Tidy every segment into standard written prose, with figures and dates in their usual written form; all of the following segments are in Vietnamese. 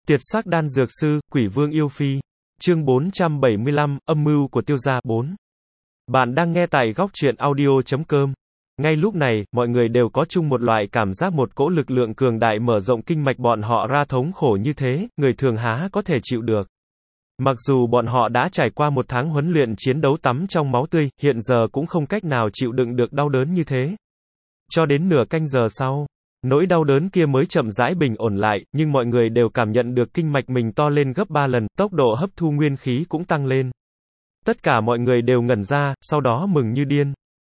Tiệt sắc đan dược sư, quỷ vương yêu phi. Chương 475, âm mưu của tiêu gia 4. Bạn đang nghe tại góc truyện audio.com. Ngay lúc này, mọi người đều có chung một loại cảm giác một cỗ lực lượng cường đại mở rộng kinh mạch bọn họ ra thống khổ như thế, người thường há có thể chịu được. Mặc dù bọn họ đã trải qua một tháng huấn luyện chiến đấu tắm trong máu tươi, hiện giờ cũng không cách nào chịu đựng được đau đớn như thế. Cho đến nửa canh giờ sau, nỗi đau đớn kia mới chậm rãi bình ổn lại, nhưng mọi người đều cảm nhận được kinh mạch mình to lên gấp 3 lần, tốc độ hấp thu nguyên khí cũng tăng lên. Tất cả mọi người đều ngẩn ra, sau đó mừng như điên.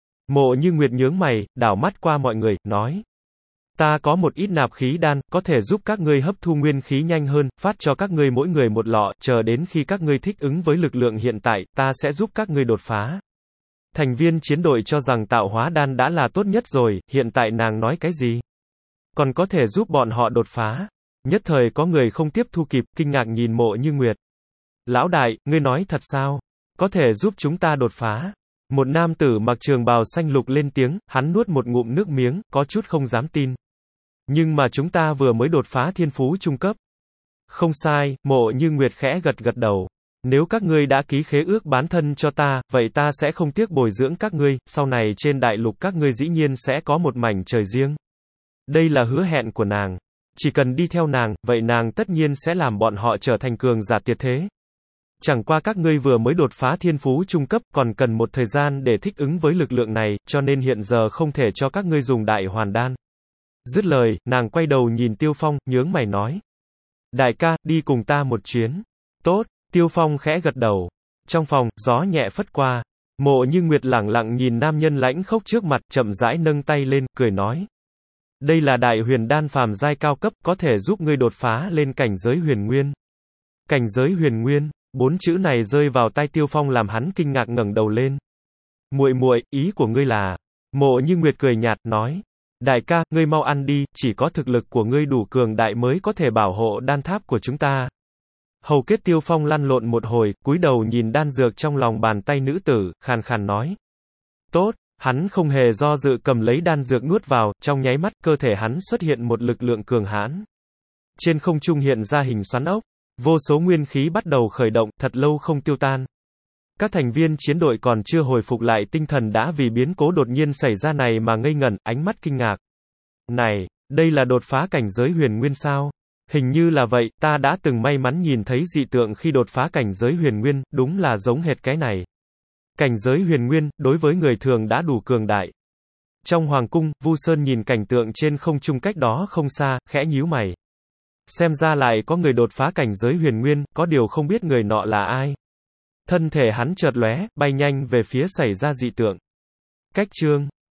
Mộ Như Nguyệt nhướng mày, đảo mắt qua mọi người, nói: Ta có một ít nạp khí đan, có thể giúp các ngươi hấp thu nguyên khí nhanh hơn, phát cho các ngươi mỗi người một lọ, chờ đến khi các ngươi thích ứng với lực lượng hiện tại, ta sẽ giúp các ngươi đột phá. Thành viên chiến đội cho rằng tạo hóa đan đã là tốt nhất rồi, hiện tại nàng nói cái gì? Còn có thể giúp bọn họ đột phá. Nhất thời có người không tiếp thu kịp, kinh ngạc nhìn Mộ Như Nguyệt. Lão đại, ngươi nói thật sao? Có thể giúp chúng ta đột phá. Một nam tử mặc trường bào xanh lục lên tiếng, hắn nuốt một ngụm nước miếng, có chút không dám tin. Nhưng mà chúng ta vừa mới đột phá thiên phú trung cấp. Không sai, Mộ Như Nguyệt khẽ gật gật đầu. Nếu các ngươi đã ký khế ước bán thân cho ta, vậy ta sẽ không tiếc bồi dưỡng các ngươi, sau này trên đại lục các ngươi dĩ nhiên sẽ có một mảnh trời riêng. Đây là hứa hẹn của nàng. Chỉ cần đi theo nàng, vậy nàng tất nhiên sẽ làm bọn họ trở thành cường giả tuyệt thế. Chẳng qua các ngươi vừa mới đột phá thiên phú trung cấp, còn cần một thời gian để thích ứng với lực lượng này, cho nên hiện giờ không thể cho các ngươi dùng đại hoàn đan. Dứt lời, nàng quay đầu nhìn Tiêu Phong, nhướng mày nói: Đại ca, đi cùng ta một chuyến. Tốt, Tiêu Phong khẽ gật đầu. Trong phòng, gió nhẹ phất qua. Mộ Như Nguyệt lẳng lặng nhìn nam nhân lãnh khốc trước mặt, chậm rãi nâng tay lên, cười nói: Đây là đại huyền đan phàm giai cao cấp, có thể giúp ngươi đột phá lên cảnh giới huyền nguyên. Cảnh giới huyền nguyên, 4 chữ này rơi vào tai Tiêu Phong làm hắn kinh ngạc ngẩng đầu lên. Muội muội, ý của ngươi là? Mộ Như Nguyệt cười nhạt, nói: Đại ca, ngươi mau ăn đi, chỉ có thực lực của ngươi đủ cường đại mới có thể bảo hộ đan tháp của chúng ta. Hầu kết Tiêu Phong lăn lộn một hồi, cúi đầu nhìn đan dược trong lòng bàn tay nữ tử, khàn khàn nói: Tốt. Hắn không hề do dự cầm lấy đan dược nuốt vào, trong nháy mắt, cơ thể hắn xuất hiện một lực lượng cường hãn. Trên không trung hiện ra hình xoắn ốc, vô số nguyên khí bắt đầu khởi động, thật lâu không tiêu tan. Các thành viên chiến đội còn chưa hồi phục lại tinh thần đã vì biến cố đột nhiên xảy ra này mà ngây ngẩn, ánh mắt kinh ngạc. Này, đây là đột phá cảnh giới huyền nguyên sao? Hình như là vậy, ta đã từng may mắn nhìn thấy dị tượng khi đột phá cảnh giới huyền nguyên, đúng là giống hệt cái này. Cảnh giới huyền nguyên, đối với người thường đã đủ cường đại. Trong hoàng cung, Vu Sơn nhìn cảnh tượng trên không trung cách đó không xa, khẽ nhíu mày. Xem ra lại có người đột phá cảnh giới huyền nguyên, có điều không biết người nọ là ai. Thân thể hắn chợt lóe, bay nhanh về phía xảy ra dị tượng. Cách chương